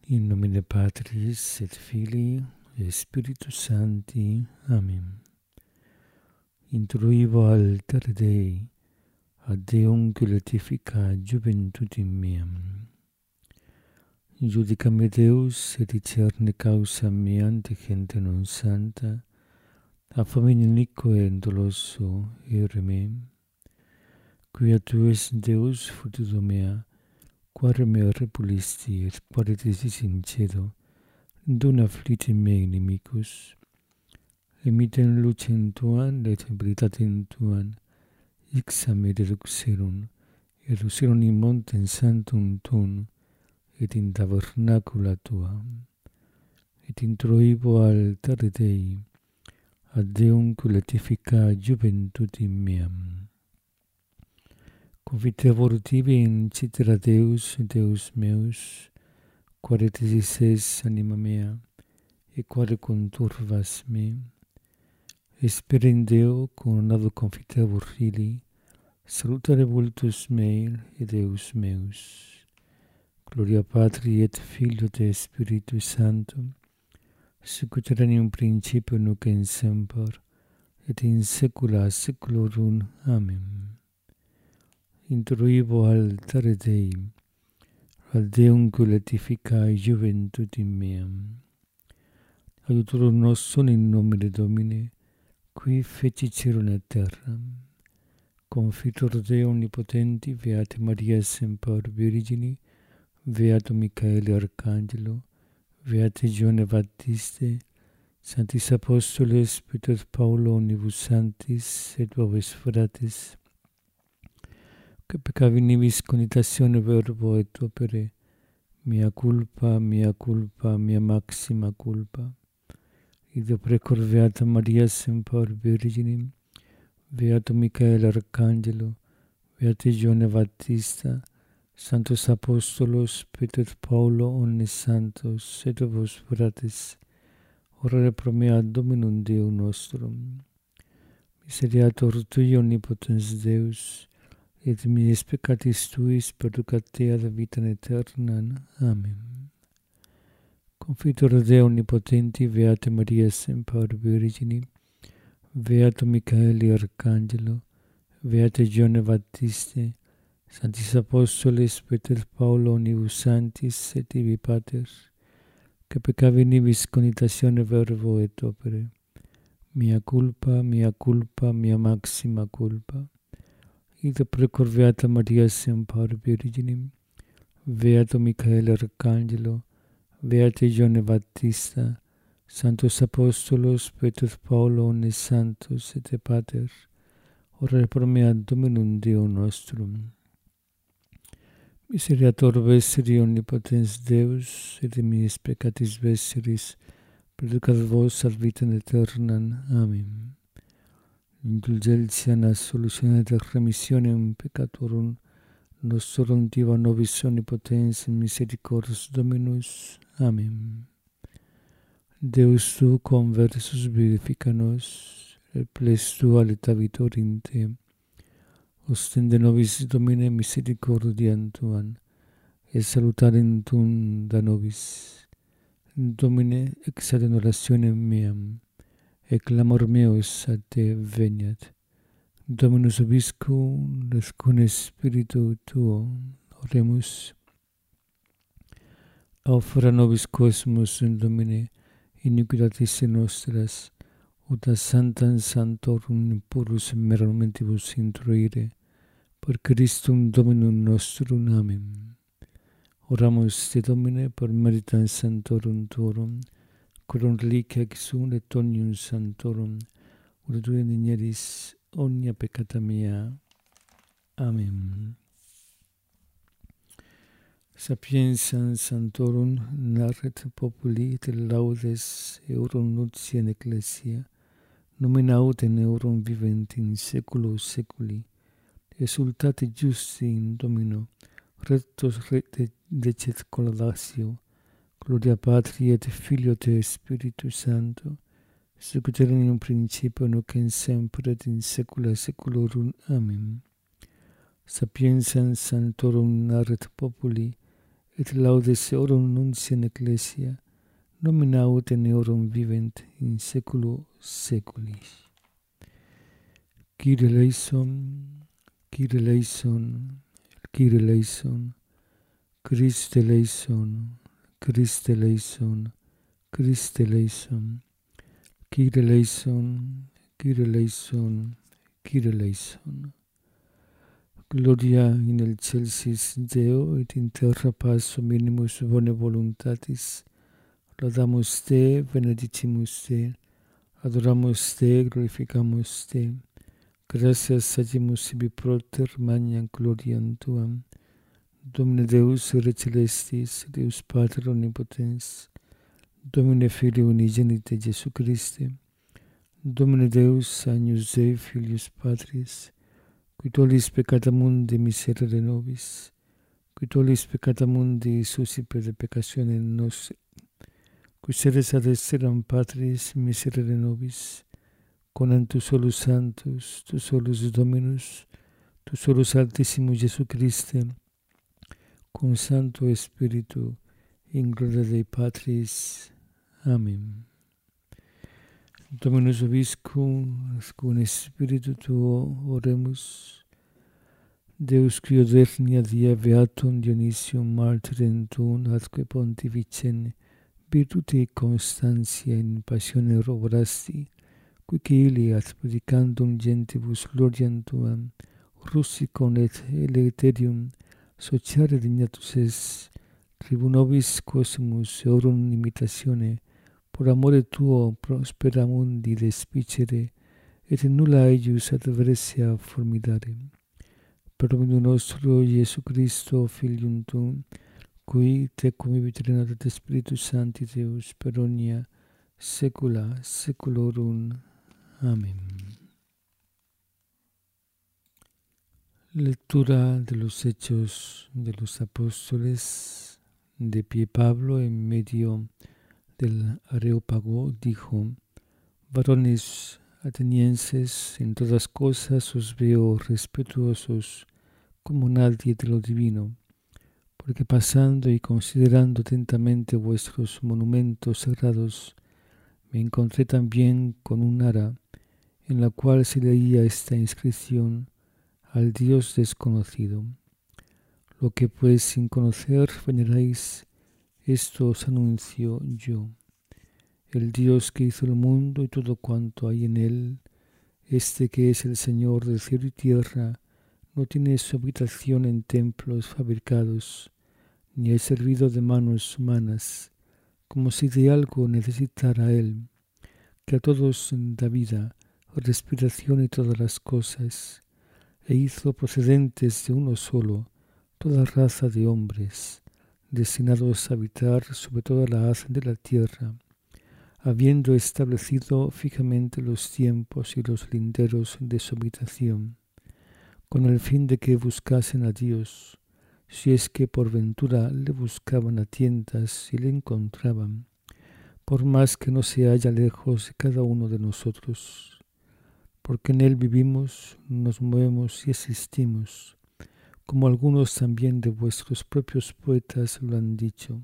In nomine Patris et Filii et Spiritus Sancti. Amen. Intruivo altere Dei, ad Deum glorifica juventutem meam. Judica me Deus et discerne causa mea ante gente non santa, a famine iniquo et doloso ere me. Quia tu es Deus futudo mea, quare me repulisti et quare desis in cedo, dona afflitti me inimicus. Emiten lucem tuan et veritatem tuan, ixame deduxerum in montem sanctum tuum, et in tabernacula tua. Et introibo altere Dei, ad Deum glorifica juventutem meam. Confitevor tibi in citera Deus, Deus meus, quare tesis es anima mea, et quare conturvas me. Espere in Deo, coronado confitevor fili, salutare vultus mei, et Deus meus. Gloria Patri et Filio et Spiritus Sanctum, sic ut erat in principio nunc et semper, et in saecula saeculorum. Amen. Intruivo altere Dei, ad Deum glorificae juventutem meam. Aiutorium nostrum in nomine Domini, qui feci cielo et terra. Confitor Dei omnipotenti, Beate Maria semper Virgini, Beato Michaele Arcangelo, Beate Gione Baptiste, Sanctis Apostoles, Petrus Paulo omnibus sanctis, et vobis fratres, que peccavi nibis conitatione verbo et opere, mea culpa, mea maxima culpa. Id precor Beata Maria semper Virginim, Beato Michaele Arcangelo, Beate Gione Baptista, Sanctos Apostolos, Petrus Paulo, omnes santos, et vos fratres, orare pro mea Dominum Deum nostrum. Miseriator Tui, omnipotens Deus, et mies peccatis tuis perducat te ad vitam aeternam. Amen. Confitor Dei omnipotenti, Beate Maria semper Virgini, Beato Michaele Arcangelo, Beate Gione Baptiste, Sanctis Apostoles, Petrus Paulo omnibus sanctis, et ibi Pater, que peccavi nibis conitatione verbo et opere, mea culpa, mea maxima culpa. Id precor Beata Maria semper Virginim, Beato Michaele Arcangelo, Beate Gione Baptista, Sanctos Apostolos, Petrus Paulo, omnes santos, et Pater, orare pro mea Dominum Deum nostrum. Miseriator vestri omnipotens Deus, et mies peccatis vestris, perducat vos ad vitam aeternam. Amen. Indulgentia nas solutione et remissionem peccatorum nostrum diva nobis omnipotens misericors Dominus. Amen. Deus tu conversus vivifica nos, et ples tua letavitor in te. Ostende nobis Domine misericordiam tuam, et salutarem tuum da nobis. Domine, exaudem orationem meam, et clamor meus ad te veniat. Dominus vobiscum, et cum spiritu tuo, oremus. Aufera nobis cosmos in Domine, iniquitatis nostras, ut a santam sanctorum purus meramente intruire, per Christum Dominum nostrum. Amen. Oramus te Domine per meritam sanctorum tuorum, quorum reliquia exum et omnium sanctorum, ut tu indigneris omnia peccata mea. Amen. Sapientiam sanctorum narret populi et laudes eurum nutia in ecclesia, nomen autem eurum vivent in saeculo saeculi. Exsultate justi in Domino, rectos decet collaudatio. Gloria Patri et Filio et Spiritus Sancto, sic ut erat in principio nunc et semper et in saecula saeculorum. Amen. Sapientiam sanctorum narret populi, et laudes eorum nuntia in ecclesia, nomina ut in eorum vivent in saeculo saeculis. Kyrie eleison, Kyrie eleison, Kyrie eleison, Christe eleison, Christe eleison, Christe eleison, Kyrie eleison, Kyrie eleison, Kyrie eleison. Gloria in excelsis Deo et in terra paz minimus bone voluntatis. Laudamus te, benedicimus te, adoramus te, glorificamus te. Gratias sagimus sibi proter magnam gloriam tuam. Domine Deus ire celestis, Deus Pater omnipotens, Domine Filii unigenite Jesu Christe, Domine Deus agnus Dei Filius Patris, qui tollis peccata mundi miserere nobis, qui tollis peccata mundi suscipe de peccatione nostri, qui sedes ad esseram Patris miserere nobis, conam tu solus Sanctus, tu solus Dominus, tu solus Altissimus Jesu Christe, con Santo Spiritu, in gloria Dei Patris. Amen. Dominus vobiscum, con Spiritu tuo oremus. Deus qui odiernia dia beatum Dionysium martyrem tuum atque pontificem virtute constantia in passione roborasti, quic illi ad predicandum gentibus gloriam tuam, russicum et eleterium sociare dignatus es, tribu nobis quosimus eorum imitatione, por amore tuo prospera mundi despicere, et nulla eius adversia formidare. Per Dominum nostro Iesu Christo, Filium tuum, qui tecum vivit regnat et Spiritus Sancti Deus per omnia saecula saeculorum. Amén. Lectura de los Hechos de los Apóstoles. De pie Pablo en medio del Areópago dijo: Varones atenienses, en todas cosas os veo respetuosos como nadie de lo divino, porque pasando y considerando atentamente vuestros monumentos sagrados, me encontré también con un ara en la cual se leía esta inscripción: al Dios desconocido. Lo que pues sin conocer veneráis, esto os anuncio yo. El Dios que hizo el mundo y todo cuanto hay en él, este que es el Señor del cielo y tierra, no tiene su habitación en templos fabricados, ni es servido de manos humanas, como si de algo necesitara él, que a todos da vida, respiración y todas las cosas, e hizo procedentes de uno solo toda raza de hombres, destinados a habitar sobre toda la haz de la tierra, habiendo establecido fijamente los tiempos y los linderos de su habitación, con el fin de que buscasen a Dios, si es que por ventura le buscaban a tientas y le encontraban, por más que no se halla lejos de cada uno de nosotros, porque en él vivimos, nos movemos y existimos, como algunos también de vuestros propios poetas lo han dicho,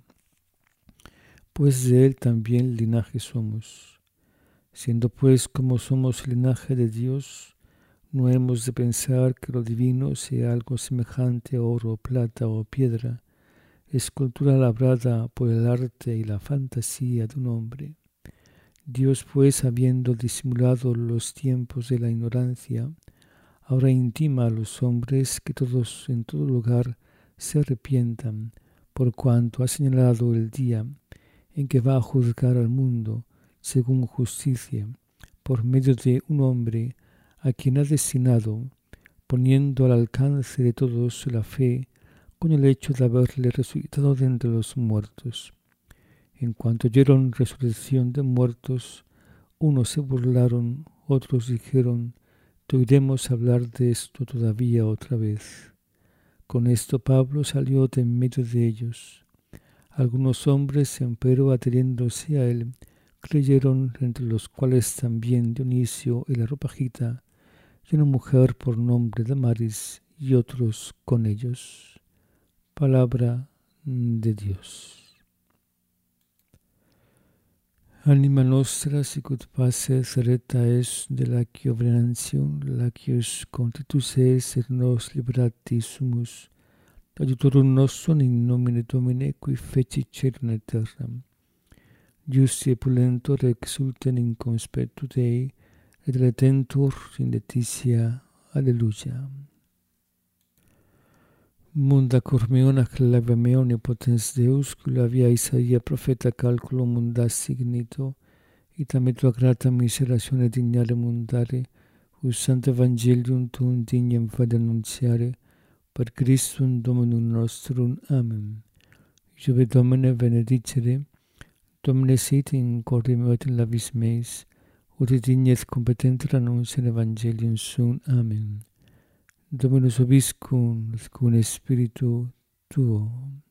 pues de él también linaje somos. Siendo pues como somos linaje de Dios, no hemos de pensar que lo divino sea algo semejante a oro, plata o piedra, escultura labrada por el arte y la fantasía de un hombre. Dios pues, habiendo disimulado los tiempos de la ignorancia, ahora intima a los hombres que todos en todo lugar se arrepientan, por cuanto ha señalado el día en que va a juzgar al mundo según justicia, por medio de un hombre a quien ha destinado, poniendo al alcance de todos la fe, con el hecho de haberle resucitado de entre los muertos. En cuanto oyeron resurrección de muertos, unos se burlaron, otros dijeron: te oiremos hablar de esto todavía otra vez. Con esto Pablo salió de en medio de ellos. Algunos hombres, empero, adhiriéndose a él, creyeron, entre los cuales también Dionisio el Areopagita, y una mujer por nombre Damaris, y otros con ellos. Palabra de Dios. Anima nostra, sicut paces reta es de lacio venantium, lacius contitus es et nos liberati sumus, adiutorum nostrum in nomine Domini, qui feci caelum et terram. Justi e pulentur exulten in conspectu Dei, et retentur in laetitia. Alleluia. Munda cor meon acclava me omnipotens Deus, culla via Isaia profeta calculo munda signito, itam et tua grata miseratione dignare mundare, us sancta evangelium tuum dignem fade annunciare, per Christum Dominum nostrum. Amen. Jove Domine benedicere, Domine sit in corde meo et in labis meis, ut et dignes competenter annunciare evangelium sum. Amen. Dominus vobiscum, et cum spiritu tuo.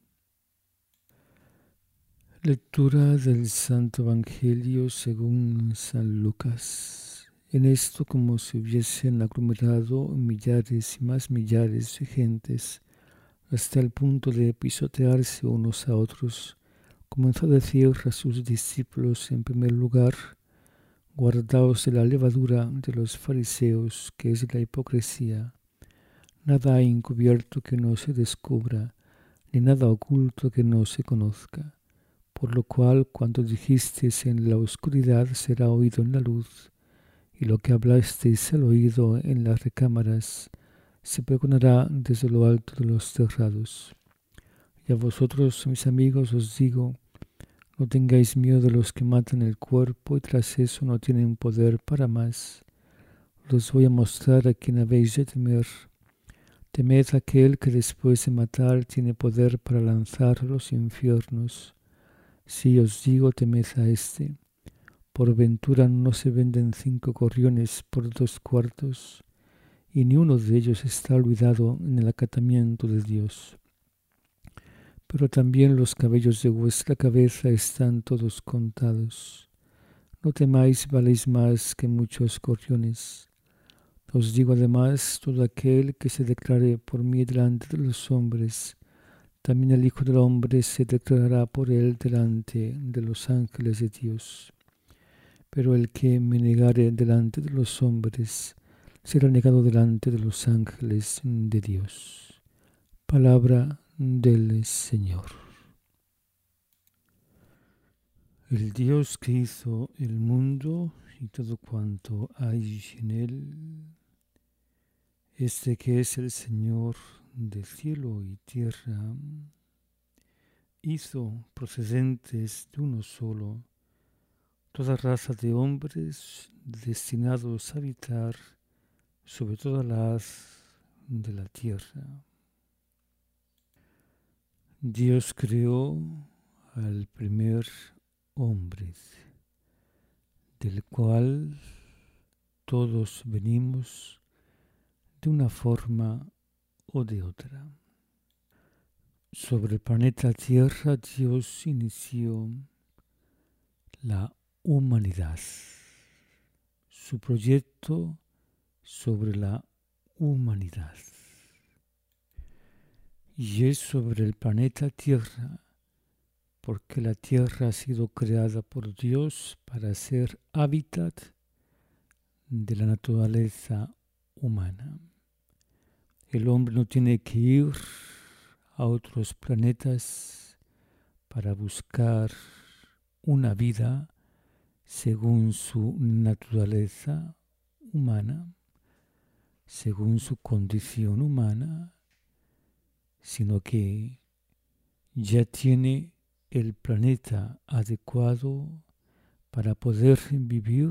Lectura del Santo Evangelio según San Lucas. En esto, como si hubiesen aglomerado millares y más millares de gentes, hasta el punto de pisotearse unos a otros, comenzó a decir a sus discípulos en primer lugar: guardaos de la levadura de los fariseos, que es la hipocresía. Nada hay encubierto que no se descubra, ni nada oculto que no se conozca. Por lo cual, cuando dijisteis en la oscuridad, será oído en la luz, y lo que hablasteis al oído en las recámaras, se pregonará desde lo alto de los terrados. Y a vosotros, mis amigos, os digo: no tengáis miedo de los que matan el cuerpo y tras eso no tienen poder para más. Os voy a mostrar a quién habéis de temer. Temed a aquel que después de matar tiene poder para lanzar a los infiernos. Sí, os digo, temed a éste. Por ventura no se venden 5 gorriones por 2 cuartos, y ni uno de ellos está olvidado en el acatamiento de Dios. Pero también los cabellos de vuestra cabeza están todos contados. No temáis, valéis más que muchos gorriones. Os digo además, todo aquel que se declare por mí delante de los hombres, también el Hijo del Hombre se declarará por él delante de los ángeles de Dios. Pero el que me negare delante de los hombres, será negado delante de los ángeles de Dios. Palabra del Señor. El Dios que hizo el mundo y todo cuanto hay en él, este que es el Señor de cielo y tierra, hizo procedentes de uno solo toda raza de hombres destinados a habitar sobre toda la haz de la tierra. Dios creó al primer hombre, del cual todos venimos de una forma o de otra. Sobre el planeta Tierra, Dios inició la humanidad, su proyecto sobre la humanidad. Y es sobre el planeta Tierra, porque la Tierra ha sido creada por Dios para ser hábitat de la naturaleza humana. El hombre no tiene que ir a otros planetas para buscar una vida según su naturaleza humana, según su condición humana, sino que ya tiene el planeta adecuado para poder vivir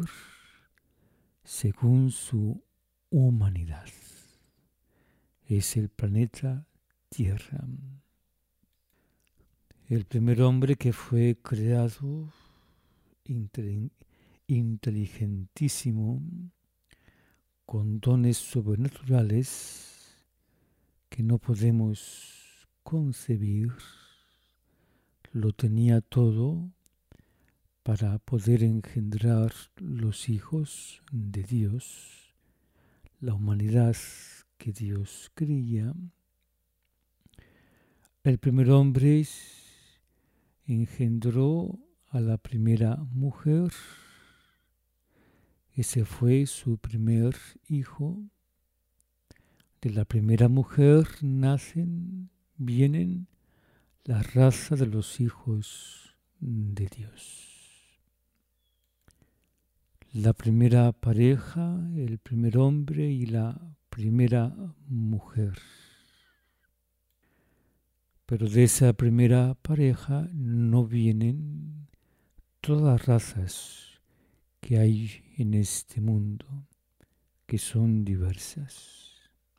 según su humanidad. Es el planeta Tierra. El primer hombre que fue creado, inteligentísimo, con dones sobrenaturales que no podemos concebir, lo tenía todo para poder engendrar los hijos de Dios, la humanidad que Dios quería, El primer hombre engendró a la primera mujer. Ese fue su primer hijo. De la primera mujer vienen la raza de los hijos de Dios. La primera pareja, el primer hombre y la primera mujer. Pero de esa primera pareja no vienen todas las razas que hay en este mundo, que son diversas.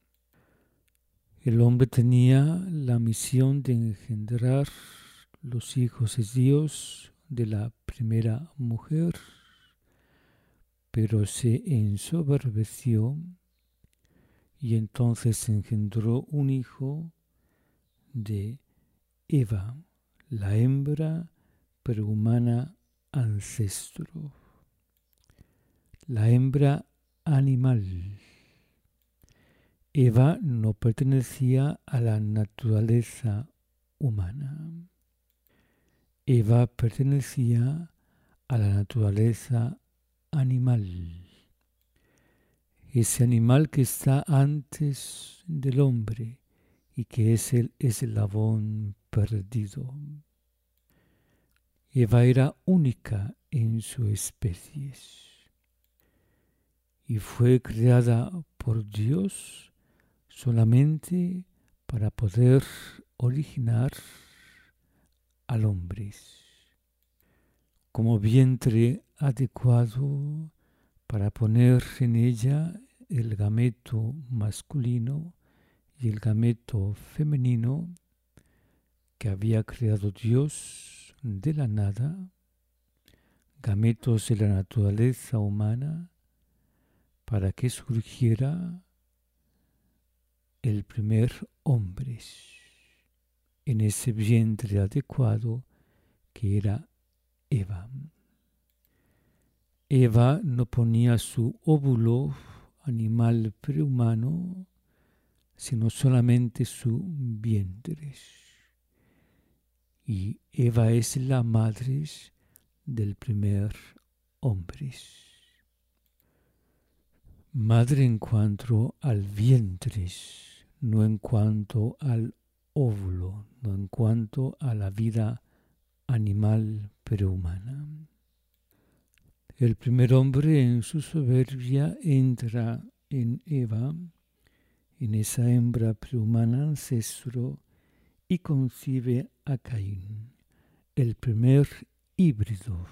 El hombre tenía la misión de engendrar los hijos de Dios de la primera mujer, pero se ensoberbeció y entonces engendró un hijo de Eva, la hembra prehumana ancestro, la hembra animal. Eva no pertenecía a la naturaleza humana. Eva pertenecía a la naturaleza animal. Ese animal que está antes del hombre y que es el eslabón perdido. Eva era única en su especie y fue creada por Dios solamente para poder originar al hombre como vientre adecuado para poner en ella el gameto masculino y el gameto femenino que había creado Dios de la nada, gametos de la naturaleza humana, para que surgiera el primer hombre en ese vientre adecuado que era Eva. Eva no ponía su óvulo animal prehumano, sino solamente su vientre. Y Eva es la madre del primer hombre. Madre en cuanto al vientre, no en cuanto al óvulo, no en cuanto a la vida animal prehumana. El primer hombre en su soberbia entra en Eva, en esa hembra prehumana ancestro, y concibe a Caín, el primer híbrido.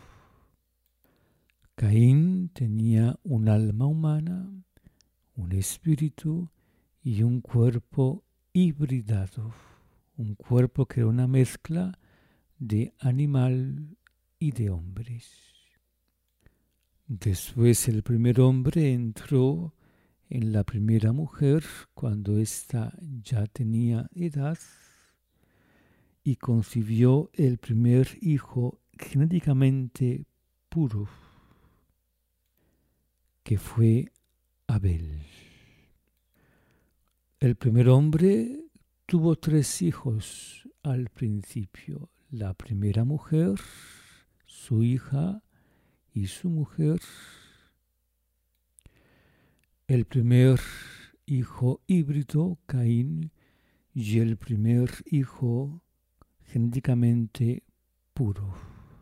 Caín tenía un alma humana, un espíritu y un cuerpo hibridado, un cuerpo que era una mezcla de animal y de hombres. Después el primer hombre entró en la primera mujer cuando ésta ya tenía edad y concibió el primer hijo genéticamente puro, que fue Abel. El primer hombre tuvo 3 hijos al principio. La primera mujer, su hija y su mujer. El primer hijo híbrido, Caín, y el primer hijo genéticamente puro.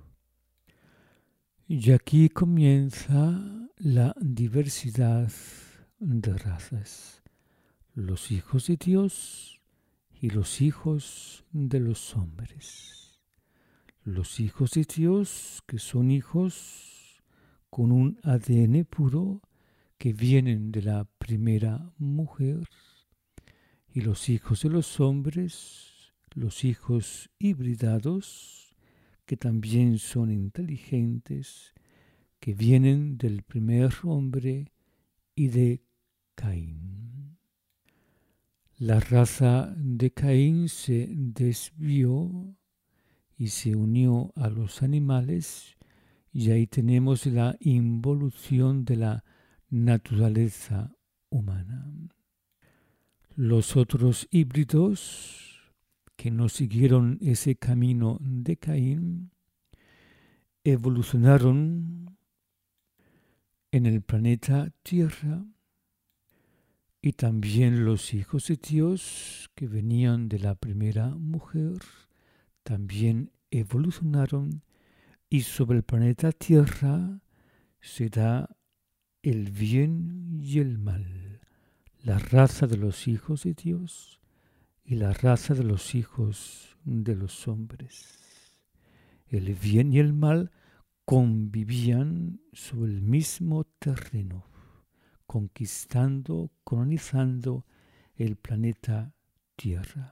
Y aquí comienza la diversidad de razas. Los hijos de Dios y los hijos de los hombres. Los hijos de Dios, que son hijos con un ADN puro, que vienen de la primera mujer, y los hijos de los hombres, los hijos hibridados, que también son inteligentes, que vienen del primer hombre y de Caín. La raza de Caín se desvió y se unió a los animales, y ahí tenemos la involución de la naturaleza humana. Los otros híbridos que no siguieron ese camino de Caín, evolucionaron en el planeta Tierra, y también los hijos de Dios que venían de la primera mujer también evolucionaron, y sobre el planeta Tierra se da el bien y el mal, la raza de los hijos de Dios y la raza de los hijos de los hombres. El bien y el mal convivían sobre el mismo terreno, conquistando, colonizando el planeta Tierra.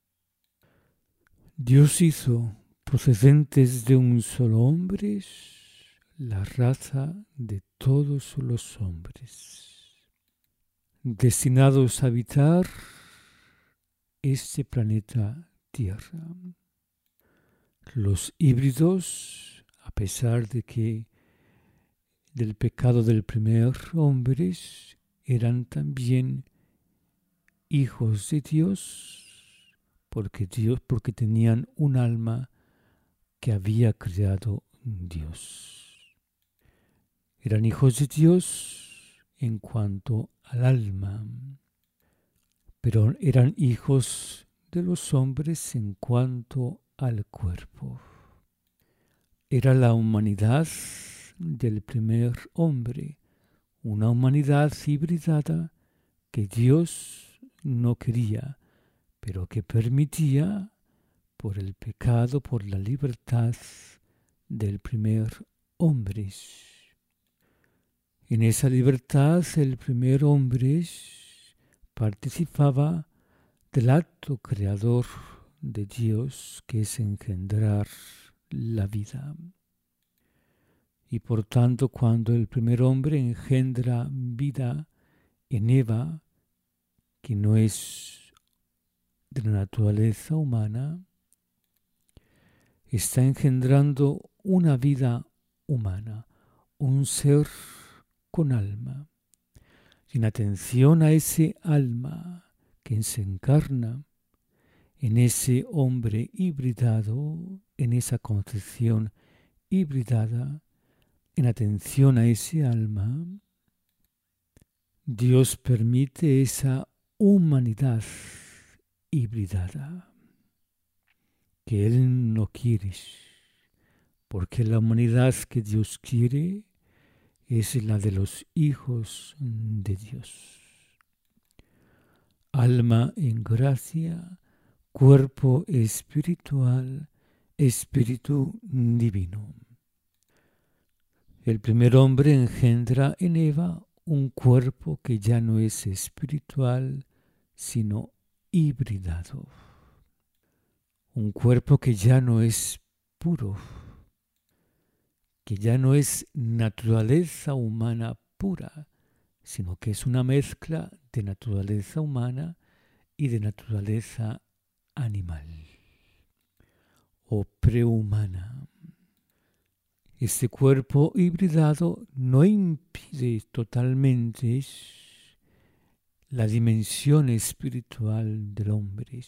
Dios hizo procedentes de un solo hombre la raza de todos los hombres, destinados a habitar este planeta Tierra. Los híbridos, a pesar de que del pecado del primer hombre, eran también hijos de Dios, porque tenían un alma que había creado Dios. Eran hijos de Dios en cuanto al alma, pero eran hijos de los hombres en cuanto al cuerpo. Era la humanidad del primer hombre, una humanidad hibridada que Dios no quería, pero que permitía por el pecado, por la libertad del primer hombre. En esa libertad el primer hombre participaba del acto creador de Dios, que es engendrar la vida. Y por tanto, cuando el primer hombre engendra vida en Eva, que no es de la naturaleza humana, está engendrando una vida humana, un ser con alma. Y en atención a ese alma que se encarna en ese hombre hibridado, en esa concepción hibridada, en atención a ese alma, Dios permite esa humanidad hibridada que Él no quiere, porque la humanidad que Dios quiere es la de los hijos de Dios. Alma en gracia, cuerpo espiritual, espíritu divino. El primer hombre engendra en Eva un cuerpo que ya no es espiritual, sino hibridado. Un cuerpo que ya no es puro, que ya no es naturaleza humana pura, sino que es una mezcla de naturaleza humana y de naturaleza animal o prehumana. Este cuerpo hibridado no impide totalmente la dimensión espiritual del hombre.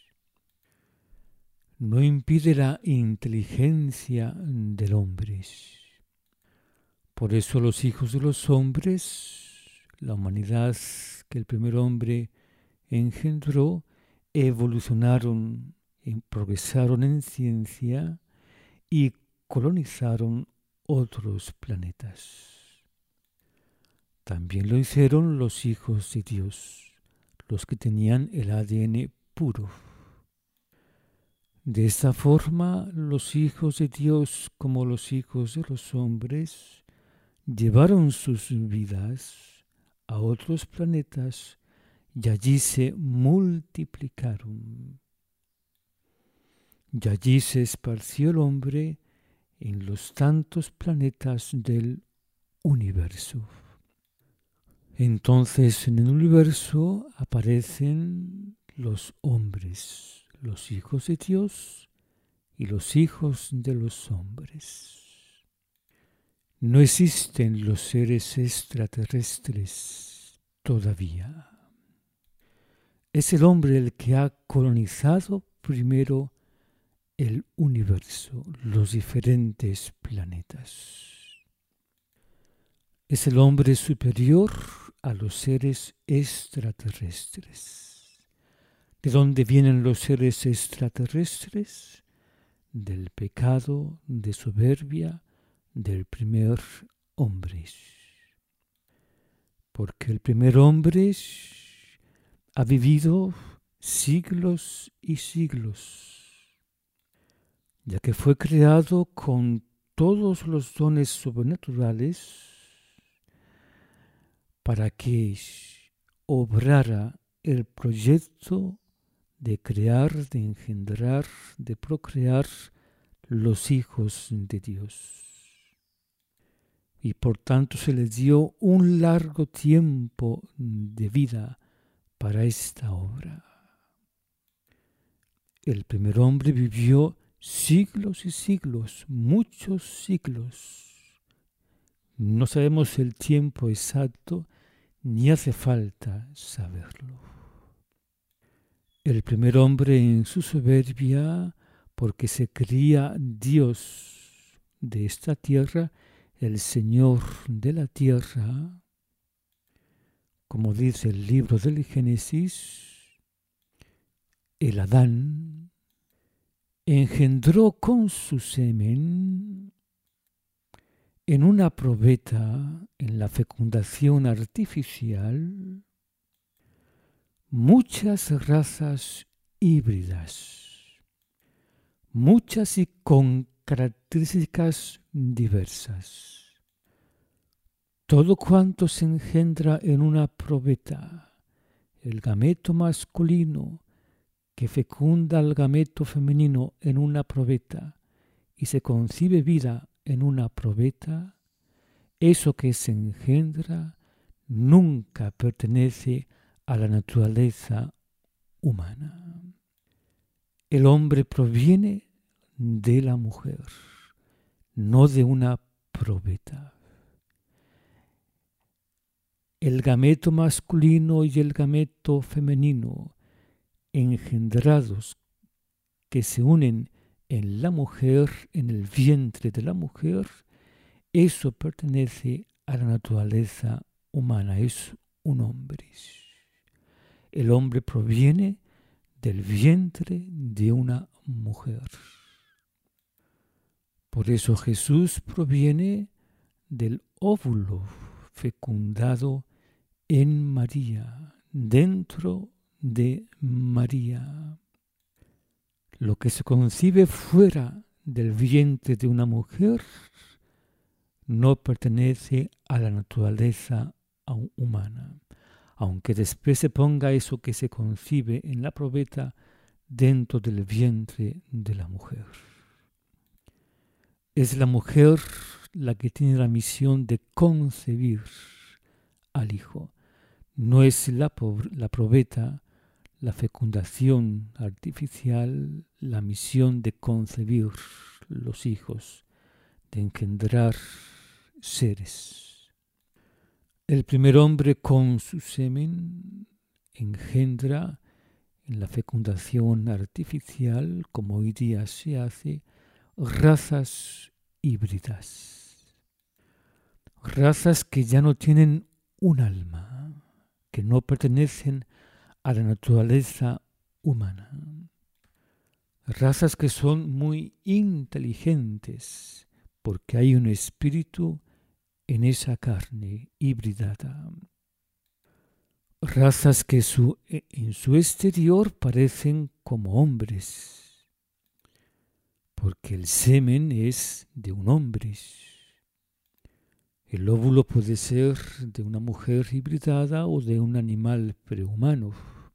No impide la inteligencia del hombre. Por eso los hijos de los hombres, la humanidad que el primer hombre engendró, evolucionaron, progresaron en ciencia y colonizaron otros planetas. También lo hicieron los hijos de Dios, los que tenían el ADN puro. De esta forma, los hijos de Dios, como los hijos de los hombres, llevaron sus vidas a otros planetas y allí se multiplicaron. Y allí se esparció el hombre en los tantos planetas del universo. Entonces en el universo aparecen los hombres, los hijos de Dios y los hijos de los hombres. No existen los seres extraterrestres todavía. Es el hombre el que ha colonizado primero el universo, los diferentes planetas. Es el hombre superior a los seres extraterrestres. ¿De dónde vienen los seres extraterrestres? Del pecado, de soberbia, del primer hombre. Porque el primer hombre ha vivido siglos y siglos, ya que fue creado con todos los dones sobrenaturales para que obrara el proyecto de crear, de engendrar, de procrear los hijos de Dios. Y por tanto se le dio un largo tiempo de vida para esta obra. El primer hombre vivió siglos y siglos, muchos siglos. No sabemos el tiempo exacto, ni hace falta saberlo. El primer hombre en su soberbia, porque se creía Dios de esta tierra, el Señor de la tierra, como dice el libro del Génesis, el Adán engendró con su semen en una probeta, en la fecundación artificial, muchas razas híbridas, muchas y con características diversas. Todo cuanto se engendra en una probeta, el gameto masculino que fecunda al gameto femenino en una probeta y se concibe vida en una probeta, eso que se engendra nunca pertenece a la naturaleza humana. El hombre proviene de la mujer, no de una probeta. El gameto masculino y el gameto femenino engendrados que se unen en la mujer, en el vientre de la mujer, eso pertenece a la naturaleza humana, es un hombre. El hombre proviene del vientre de una mujer. Por eso Jesús proviene del óvulo fecundado en María, dentro de María. Lo que se concibe fuera del vientre de una mujer no pertenece a la naturaleza humana, aunque después se ponga eso que se concibe en la probeta dentro del vientre de la mujer. Es la mujer la que tiene la misión de concebir al hijo. No es la probeta, la fecundación artificial, la misión de concebir los hijos, de engendrar seres. El primer hombre con su semen engendra en la fecundación artificial, como hoy día se hace, razas híbridas. Razas que ya no tienen un alma, que no pertenecen a la naturaleza humana. Razas que son muy inteligentes, porque hay un espíritu en esa carne hibridada. Razas que en su exterior parecen como hombres, porque el semen es de un hombre. El óvulo puede ser de una mujer hibridada o de un animal prehumano,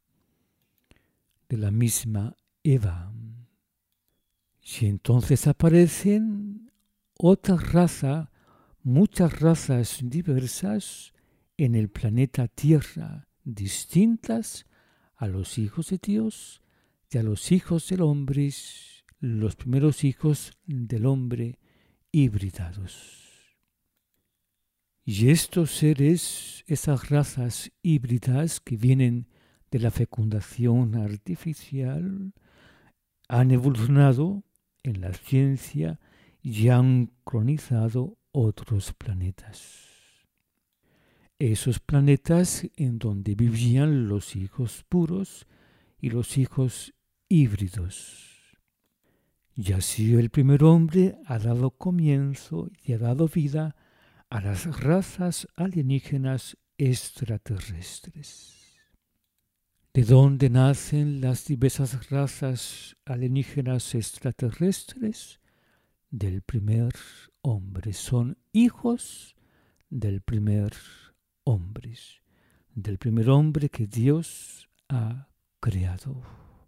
de la misma Eva. Y entonces aparecen otras razas, muchas razas diversas en el planeta Tierra, distintas a los hijos de Dios y a los hijos del hombre, los primeros hijos del hombre hibridados. Y estos seres, esas razas híbridas que vienen de la fecundación artificial han evolucionado en la ciencia y han colonizado otros planetas. Esos planetas en donde vivían los hijos puros y los hijos híbridos. Y así el primer hombre ha dado comienzo y ha dado vida a las razas alienígenas extraterrestres. ¿De dónde nacen las diversas razas alienígenas extraterrestres? Del primer hombre. Son hijos del primer hombre. Del primer hombre que Dios ha creado.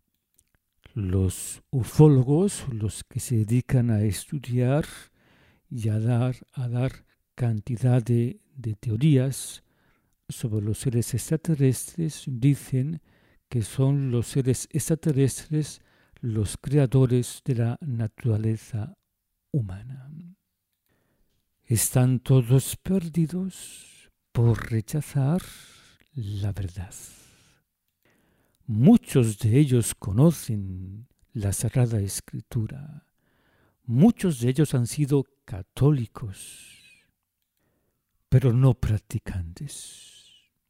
Los ufólogos, los que se dedican a estudiar y a dar cantidad de teorías sobre los seres extraterrestres, dicen que son los seres extraterrestres los creadores de la naturaleza humana. Están todos perdidos por rechazar la verdad. Muchos de ellos conocen la Sagrada Escritura. Muchos de ellos han sido católicos, pero no practicantes.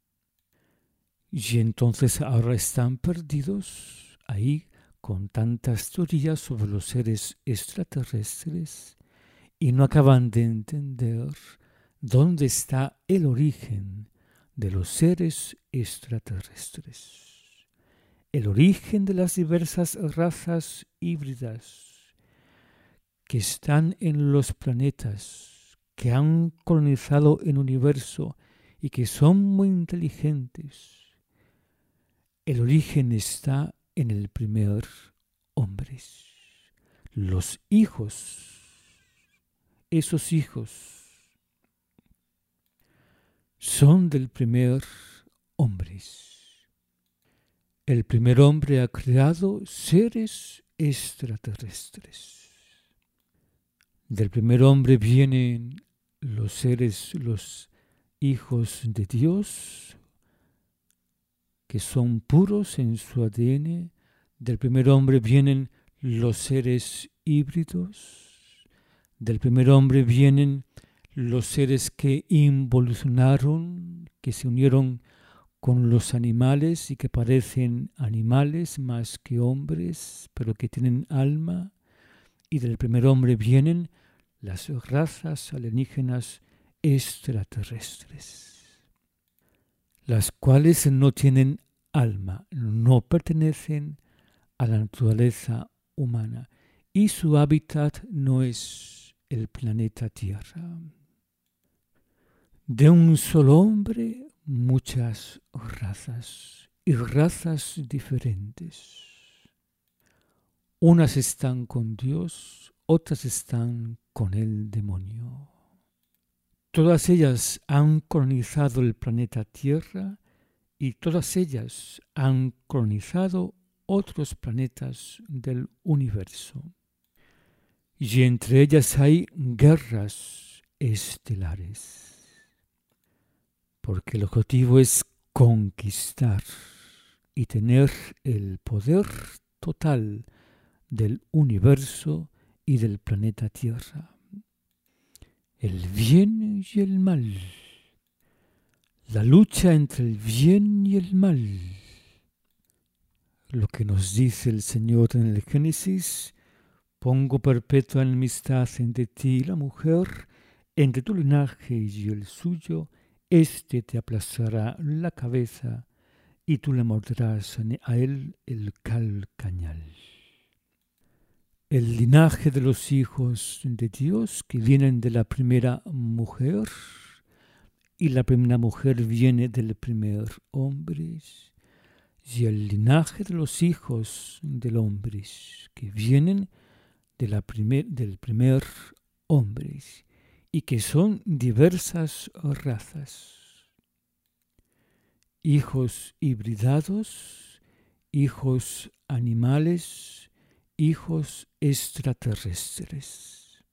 Y entonces ahora están perdidos ahí con tantas teorías sobre los seres extraterrestres y no acaban de entender dónde está el origen de los seres extraterrestres. El origen de las diversas razas híbridas que están en los planetas, que han colonizado el universo y que son muy inteligentes. El origen está en el primer hombre. Los hijos, esos hijos, son del primer hombre. El primer hombre ha creado seres extraterrestres. Del primer hombre vienen los seres, los hijos de Dios, que son puros en su ADN. Del primer hombre vienen los seres híbridos. Del primer hombre vienen los seres que involucionaron, que se unieron con los animales y que parecen animales más que hombres, pero que tienen alma. Y del primer hombre vienen las razas alienígenas extraterrestres, las cuales no tienen alma, no pertenecen a la naturaleza humana y su hábitat no es el planeta Tierra. De un solo hombre, muchas razas y razas diferentes. Unas están con Dios, otras están con el demonio. Todas ellas han colonizado el planeta Tierra y todas ellas han colonizado otros planetas del universo. Y entre ellas hay guerras estelares. Porque el objetivo es conquistar y tener el poder total del universo y del planeta Tierra. El bien y el mal. La lucha entre el bien y el mal. Lo que nos dice el Señor en el Génesis: pongo perpetua enemistad entre ti y la mujer, entre tu linaje y el suyo. Este te aplastará la cabeza y tú le morderás a él el calcañal. El linaje de los hijos de Dios que vienen de la primera mujer, y la primera mujer viene del primer hombre, y el linaje de los hijos del hombre que vienen de del primer hombre, y que son diversas razas. Hijos hibridados, hijos animales, hijos extraterrestres.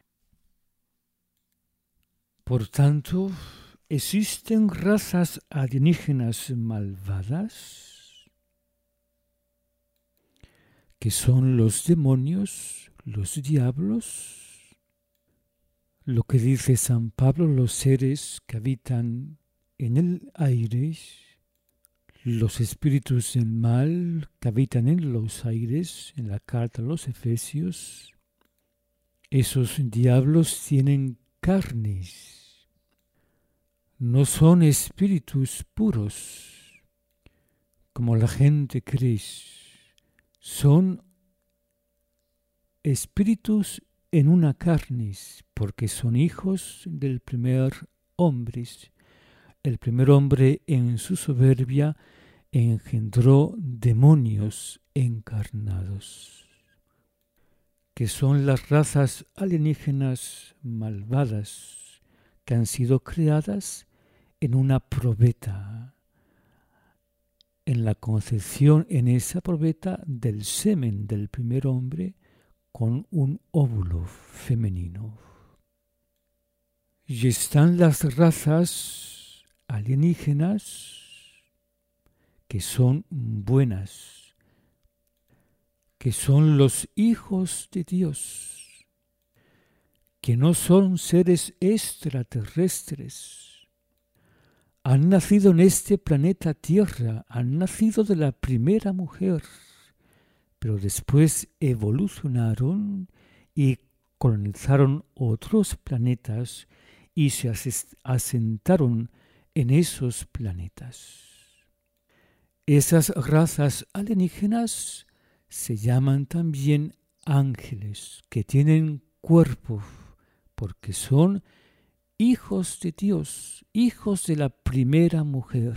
Por tanto, existen razas alienígenas malvadas que son los demonios, los diablos, lo que dice San Pablo, los seres que habitan en el aire, los espíritus del mal que habitan en los aires, en la carta a los Efesios. Esos diablos tienen carnes, no son espíritus puros, como la gente cree. Son espíritus en una carne, porque son hijos del primer hombre. El primer hombre en su soberbia engendró demonios encarnados, que son las razas alienígenas malvadas que han sido creadas en una probeta, en la concepción en esa probeta del semen del primer hombre con un óvulo femenino. Y están las razas alienígenas que son buenas, que son los hijos de Dios, que no son seres extraterrestres. Han nacido en este planeta Tierra, han nacido de la primera mujer, pero después evolucionaron y colonizaron otros planetas y se asentaron en esos planetas. Esas razas alienígenas se llaman también ángeles, que tienen cuerpo, porque son hijos de Dios, hijos de la primera mujer.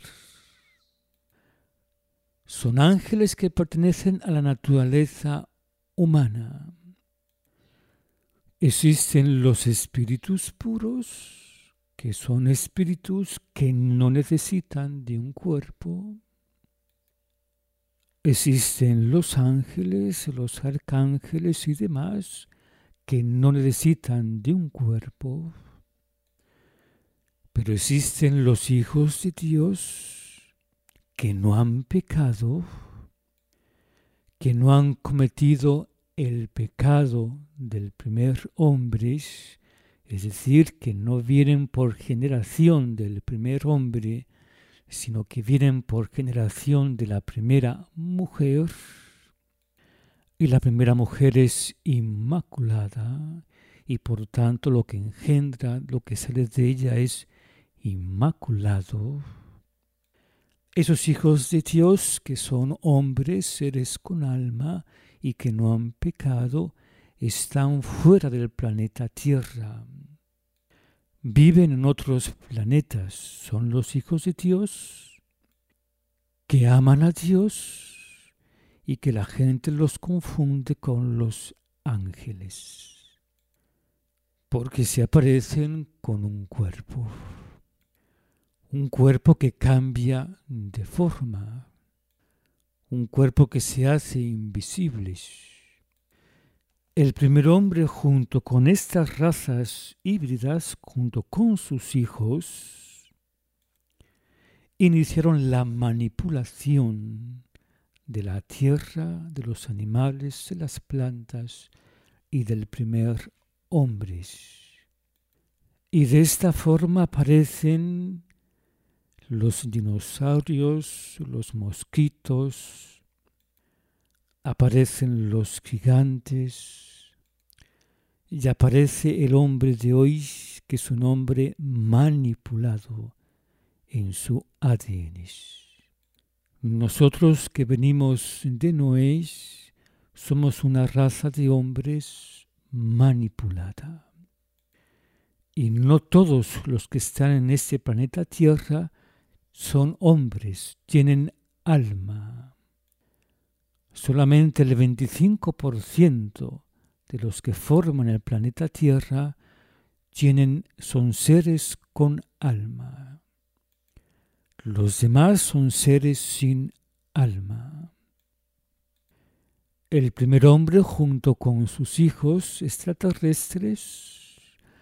Son ángeles que pertenecen a la naturaleza humana. Existen los espíritus puros, que son espíritus que no necesitan de un cuerpo. Existen los ángeles, los arcángeles y demás que no necesitan de un cuerpo. Pero existen los hijos de Dios que no han pecado, que no han cometido el pecado del primer hombre, es decir, que no vienen por generación del primer hombre, sino que vienen por generación de la primera mujer, y la primera mujer es inmaculada, y por tanto lo que engendra, lo que sale de ella es inmaculado. Esos hijos de Dios que son hombres, seres con alma y que no han pecado, están fuera del planeta Tierra. Viven en otros planetas, son los hijos de Dios que aman a Dios y que la gente los confunde con los ángeles, porque se aparecen con un cuerpo que cambia de forma, un cuerpo que se hace invisible. El primer hombre, junto con estas razas híbridas, junto con sus hijos, iniciaron la manipulación de la tierra, de los animales, de las plantas y del primer hombre. Y de esta forma aparecen los dinosaurios, los mosquitos, aparecen los gigantes y aparece el hombre de hoy, que es un hombre manipulado en su ADN. Nosotros que venimos de Noé somos una raza de hombres manipulada. Y no todos los que están en este planeta Tierra son hombres, tienen alma. Solamente el 25% de los que forman el planeta Tierra son seres con alma. Los demás son seres sin alma. El primer hombre, junto con sus hijos extraterrestres,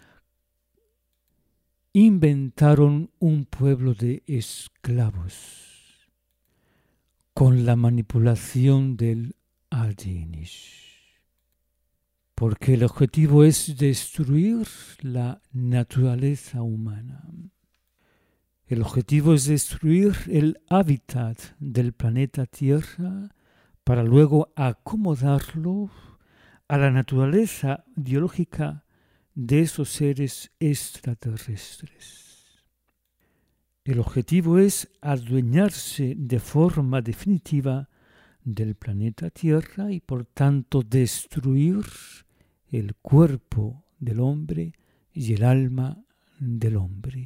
inventaron un pueblo de esclavos con la manipulación del ADNis. Porque el objetivo es destruir la naturaleza humana. El objetivo es destruir el hábitat del planeta Tierra para luego acomodarlo a la naturaleza biológica de esos seres extraterrestres. El objetivo es adueñarse de forma definitiva del planeta Tierra y por tanto destruir el cuerpo del hombre y el alma del hombre.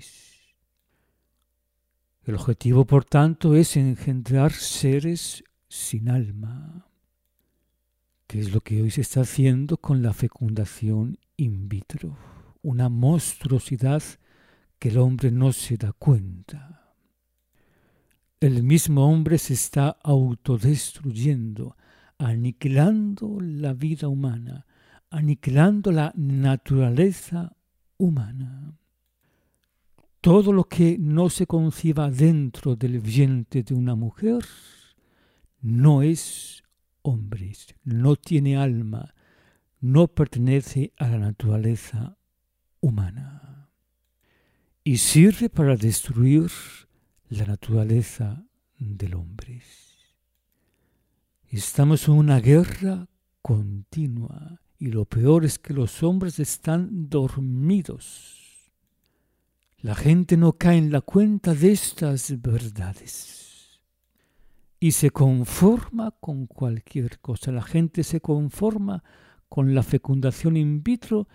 El objetivo, por tanto, es engendrar seres sin alma, que es lo que hoy se está haciendo con la fecundación in vitro, una monstruosidad que el hombre no se da cuenta. El mismo hombre se está autodestruyendo, aniquilando la vida humana, aniquilando la naturaleza humana. Todo lo que no se conciba dentro del vientre de una mujer no es hombre, no tiene alma, no pertenece a la naturaleza humana y sirve para destruir la naturaleza del hombre. Estamos en una guerra continua y lo peor es que los hombres están dormidos. La gente no cae en la cuenta de estas verdades y se conforma con cualquier cosa. La gente se conforma con la fecundación in vitro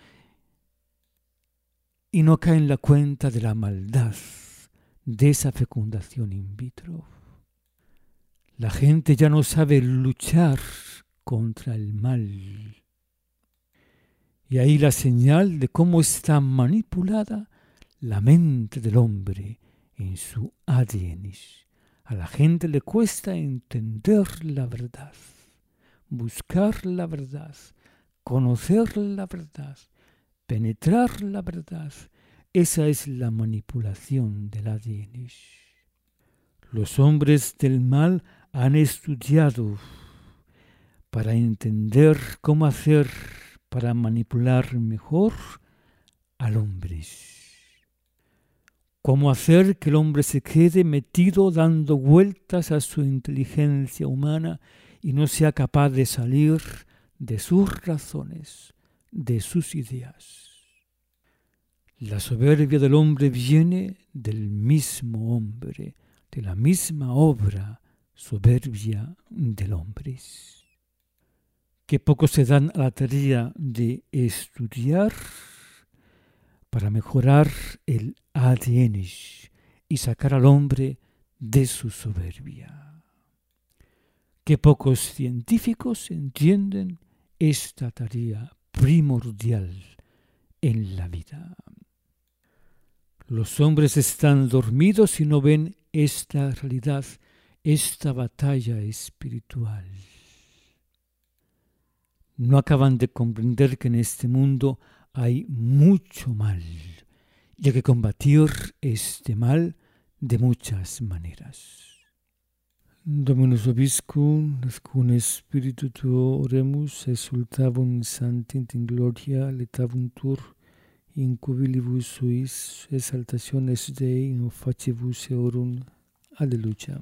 y no cae en la cuenta de la maldad de esa fecundación in vitro. La gente ya no sabe luchar contra el mal. Y ahí la señal de cómo está manipulada la mente del hombre en su ADN. A la gente le cuesta entender la verdad, buscar la verdad, conocer la verdad, penetrar la verdad. Esa es la manipulación del ADN. Los hombres del mal han estudiado para entender cómo hacer para manipular mejor al hombre. Cómo hacer que el hombre se quede metido dando vueltas a su inteligencia humana y no sea capaz de salir de sus razones, de sus ideas. La soberbia del hombre viene del mismo hombre, de la misma obra soberbia del hombre. Que pocos se dan a la tarea de estudiar para mejorar el ADN y sacar al hombre de su soberbia. Que pocos científicos entienden esta tarea primordial en la vida. Los hombres están dormidos y no ven esta realidad, esta batalla espiritual. No acaban de comprender que en este mundo hay mucho mal y hay que combatir este mal de muchas maneras. Dominus vobiscum, nascun spiritu tuo oremus, exultavum santint in gloria, letavuntur in cubilibus suis, exaltationes Dei in facibus eorum. Alleluia.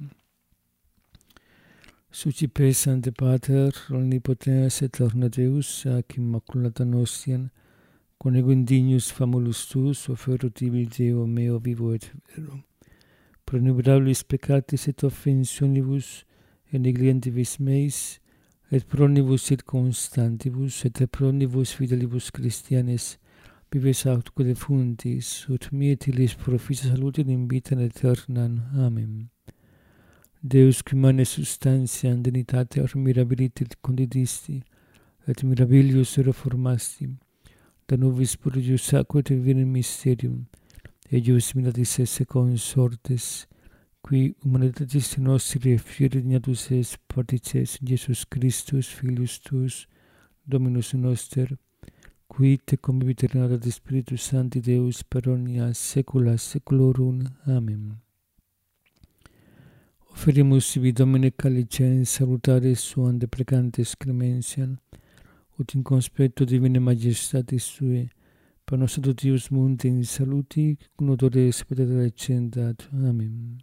Sucipe Sancte Pater, omnipotens aeterna Deus, ac immaculata nostiam, con ego indignus famulus tuus, ofero tibi Deo meo vivo et vero. Pro innumerabilis peccatis et offensionibus, et neglientibus meis, et pro nibus circumstantibus, et pro nibus fidelibus Christianes, vives autque defuntis, ut mietilis profita salutem invitam aeternam. Amen. Deus qui mane substantiam dignitate mirabilitate condidisti, et mirabilius reformasti, da nobis purgius aqua et vivere mysterium, eius minatis esse consortes, qui humanitatis nostri refiere dignatus es partices Jesus Christus, Filius tuus, Dominus noster, qui te convivit et Spiritus Sancti Deus per omnia saecula saeculorum. Amen. Offerimus ibi Domine calicem salutare suam deprecantes crementiam, ut in conspecto divine majestatis Tue, per nos adutius mundi in saluti, cum odore spetata recendat. Amen.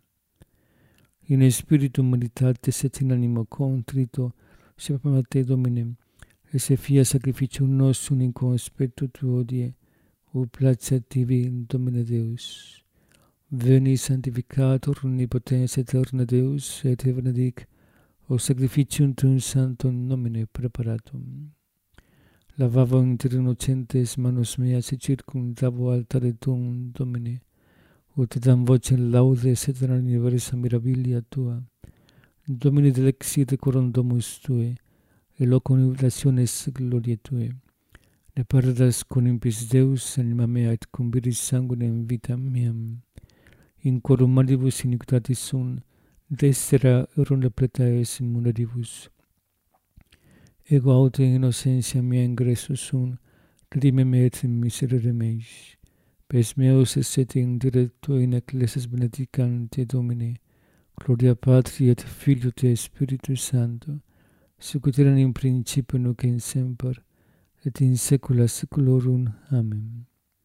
In spiritum meditatis et in animo contrito, sepam Te, Domine, esse fia sacrificium nostrum in conspecto Tuo die, ut placet Tibi, Domine Deus. Veni sanctificator omnipotens aeterna Deus, et te benedic, o sacrificium Tuum sanctum nomine preparatum. Lavavo inter innocentes manos meas et circumdavo altare Tuum, Domine, ut dam vocem laudes et in universa mirabilia Tua. Domine delexit coram domus Tue, et locum habitationes gloriae Tue. Ne perdas con impis Deus, anima mea, et cum viris sanguinem vitam meam. In corum malibus iniquitatis sunt, destera erum repleta es mundaribus. Ego aute innocentia mea ingressus sunt, redime me et in miserere meis. Pes meus esset in directo in ecclesias benedicam Te, Domine, gloria Patri et Filio et Spiritus Sancto, sicut erat in principio nunc et semper, et in saecula saeculorum. Amen.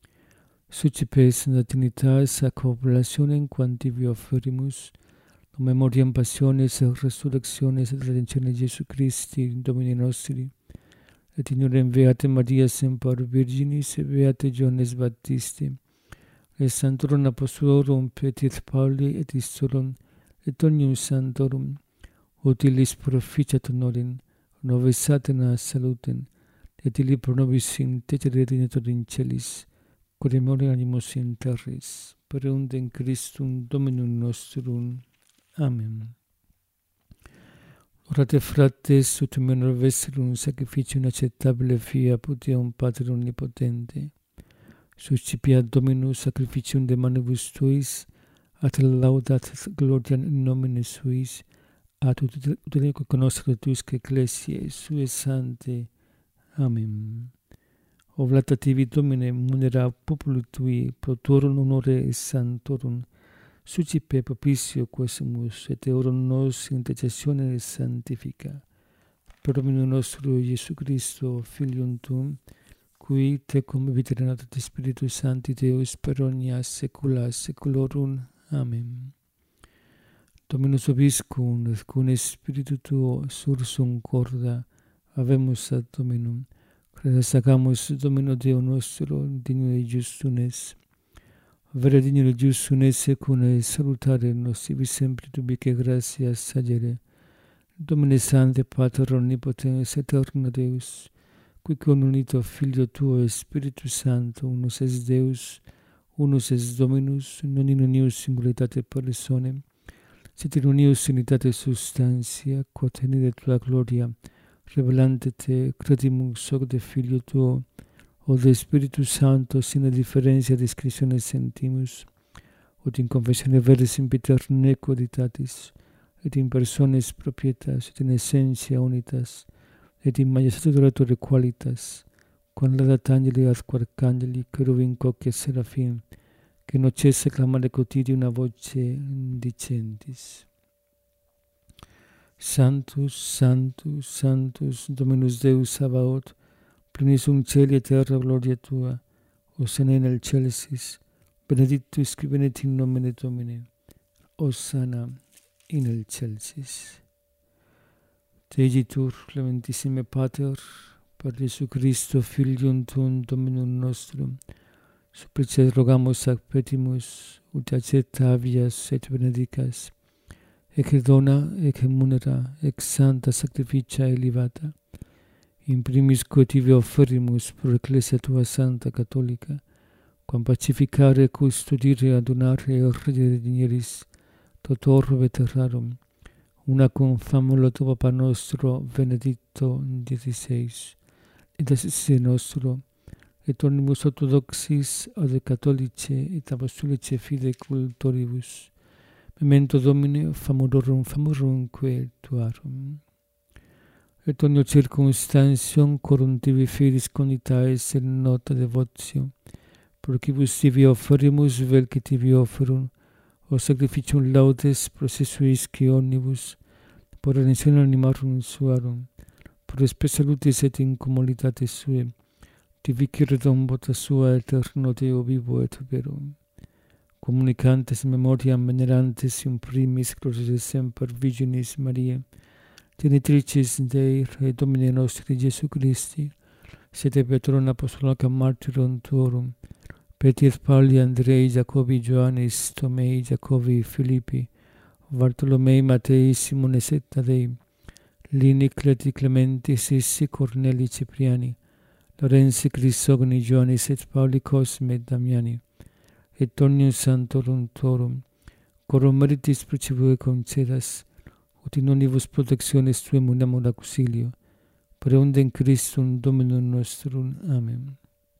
Sucipes in la Trinitas ac oblationem quam Tibi offerimus, o memoriam passiones et resurrectiones et redemptione Jesu Christi, Domini nostri, et ignorem Beate Maria semper Virginis, et Beate Johannes Baptisti, et Sanctorum Apostolorum Petri Pauli et Istorum, et omnium Sanctorum, utilis proficiat honorem, nobis satana salutem, et illi pro nobis intercedere in celis, quod memoriam animos in terris, per eundem Christum Dominum nostrum. Amen. Orate frates, ut menor vestrum sacrificium acceptabile fiat Deum Pater omnipotente. Suscipiat Dominus sacrificium de manibus Tuis, at laudat gloriam in nomine Suis, at ut conoscere Tuisque ecclesiae Sue Sancte. Amen. Oblata Tibi, Domine, munera populi Tui, pro Tuorum honore et sanctorum, suscipe propicio quesumus, et eorum nos intercessione sanctifica. Per Dominum nostro Iesu Christo, Filium Tuum, qui tecum viterenat et Spiritus Sancti Deus per omnia saecula saeculorum. Amen. Dominus vobiscum, et cum Spiritu Tuo sursum corda, habemus ad Dominum. Credas agamus Domino Deo nostro, digno et justum es. Vere digno et justum es secum salutare nos ibi sempre dubique gratias sagere. Domine Sancte Pater omnipotens aeterna Deus, qui con unito Filio Tuo et Spiritus Sancto, unus es Deus, unus es Dominus, non in unius singularitate personae, sed in unius unitate substantia, quod tenere Tua gloria, revelante Te, credimus hoc de Filio Tuo, o de Spiritus Sancto, sine differentia discretione sentimus, ut in confessione veris impiter nequo editatis, et in persones propietas, et in essentia unitas, et in majestate oratore qualitas, quam laudat angeli ad arcangeli, cherubim coque serafim, que no cessa clamare quotidium una voce dicentis. Sanctus, Sanctus, Sanctus, Dominus Deus Sabaoth, plenis sunt caeli et terra gloria Tua, Hosanna in excelsis, benedictus qui venit in nomine Domini, Hosanna in excelsis. Deigitur, clementissime Pater, per Iesu Christo, Filium Tuum, Dominum nostrum, supplices rogamus ac petimus, ut accetta habeas et benedicas, ec dona, ec munera, ec sancta sacrificia elevata, in primis quo Tibi offerimus pro Ecclesia Tua Sancta Catholica, quam pacificare, custodire, adunare et redire digneris totor veterarum, una cum famula tu Papa nostro Benedicto XVI, et assistite nostro, et omnibus orthodoxis ad catholice et apostolice fide cultoribus, memento Domine famorum quae Tuarum. Et omnio circumstantium corum Tibi fidis conitaes in nota devotio, procibus Tibi offerimus vel que Tibi offerum, o sacrificium laudes processuisque omnibus, por redenzione animarum suarum, pro spe salutis et in commoditate suae, divici redombota sua eterno Deo vivo et verum. Communicantes memoriam venerantes in primis gloriae semper Virginis Mariae, genitricis Dei et Domine nostri Iesu Christi, sede Petrum apostolacam martyrum tuorum, Petir, Pauli, Andrei, Jacobi, Ioannis, Tomei, Jacobi, Filippi, Bartolomei, Matei, Simones et Tadei, Lini, Cleti, Clementi, Sissi, Corneli, Cipriani, Lorenzi, Crisogni, Ioannis et Pauli, Cosme et Damiani, et omnium santorum tuorum, corum meritis precibue concedas, ut in omnibus protectiones tuum unamur auxilio, per undem Christum Dominum nostrum. Amen.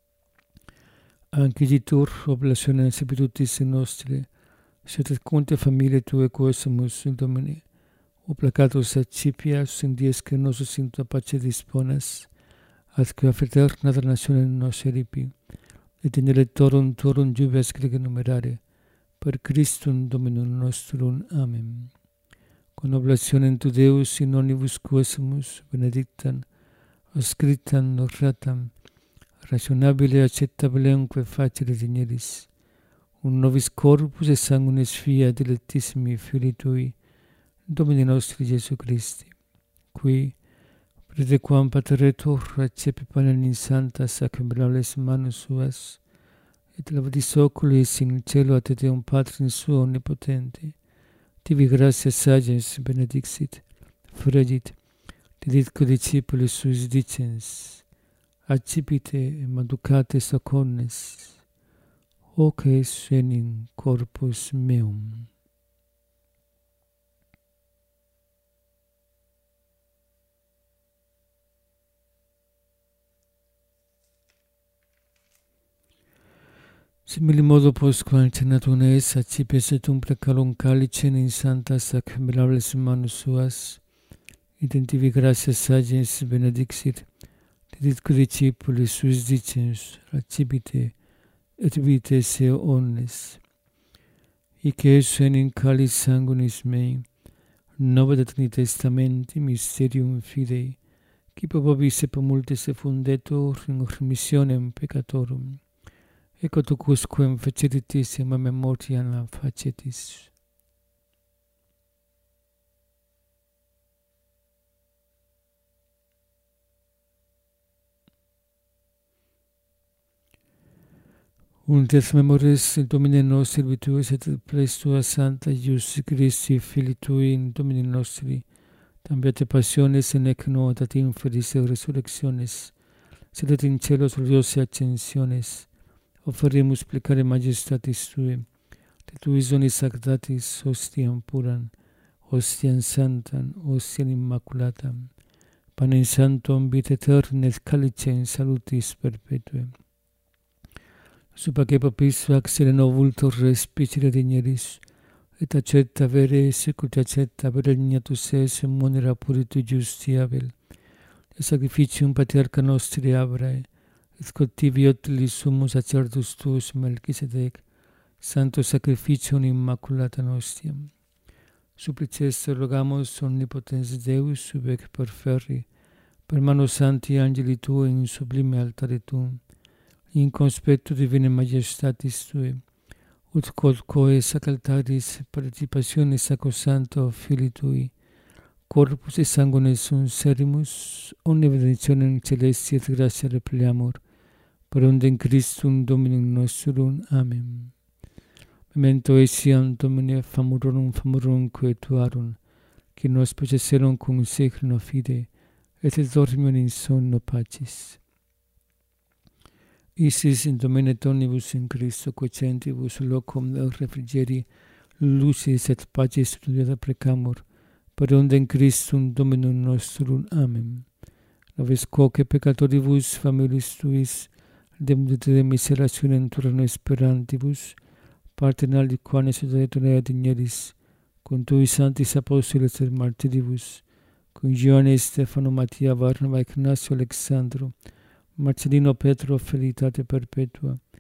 Anciditur oblationem sepitutis nostre, sed et conte familiae Tuae quesumus in Domine, o placatus accipias in dies que nosus in tua pace disponas, atque a fraterna donationem nos eripi, et in electorum tuorum jubias grege numerare, per Christum Dominum nostrum. Amen. Con oblationem tu Deus in omnibus quesumus benedictam, ascriptam ornatam, rationabile accettabilemque facere digneris, un nobis corpus et sanguinis Fia dilectissimi Filii Tui, Domini nostri Iesu Christi, qui, predequam Pateretur accepi panem in sanctas sacramentales manus suas, et lavadis oculis in cielo ad Deum Patrum suo omnipotente, tibi gratias sagens benedixit, fregit, diditque discipulis suis dicens, accipite manducate socornes, hoc es enim corpus meum. Simili modo postquam cenatum es accipes et umprecarum calicem in sanctas sacramentales manus suas, identivi gratias sagens benedixit, diditque discipulis suis dicens, accipite et vite se omnes. Hic es enim calis sanguinis mei, nova de Trinitatis Testamenti mysterium fidei, qui pro vobis et pro multis effundetur in remissionem peccatorum. Ecco tucusquem faceritis in memoriam facetis. Untes memores Domine nostri virtues et pres tua Santa Ius Christi Filii Tui in Domini nostri, tambiate passiones in ec no dat inferis et resurrectiones, sed et in celos gloriose ascensiones, oferimus plecare majestatis Tui, de Tui zoni sanctatis hostiam puram, hostiam santam, hostiam immaculatam, panem sanctum vitae aeterna et calicem salutis perpetuae. Supaque papis faxere novultor respicere digneris, et accetta vere secut accetta beregnatus es monera puritu justiavel, et sacrificium patriarcha nostri Abrae, et cotivi utilis summus sacerdus tuus Melchisedec, santo sacrificium immaculatam ostiam. Supplices rogamus omnipotens Deus sub ec perferri, per mano Sancti Angeli Tui in sublime altare Tuum, in conspectu divine majestatis Tui, ut quod coe sacraltaris participationis sacrosanto Filii Tui, corpus et sanguinis sunt serimus, omne benedictionem celesti et gratia repliamur, per undem Christum Dominum nostrum. Amen. Memento etiam Domine famurorum quetuarum, qui nos processerum cum seclino fide, et dormium in sonno pacis. Isis in Domine omnibus in Christo quocentibus locum refrigeri lucis et pacis studiata precamur, per undem Christum Dominum nostrum. Amen. Nobis quoque peccatoribus familiis Tuis, de miserationem turno esperantibus, partem aliquanes et digneris, cum Tui sanctis apostolis et martyribus, cum Ioannis, Stefano, Mattia, Barnaba, Ignacio, Alexandro, Marcellino, Petro, Felicitate perpetua,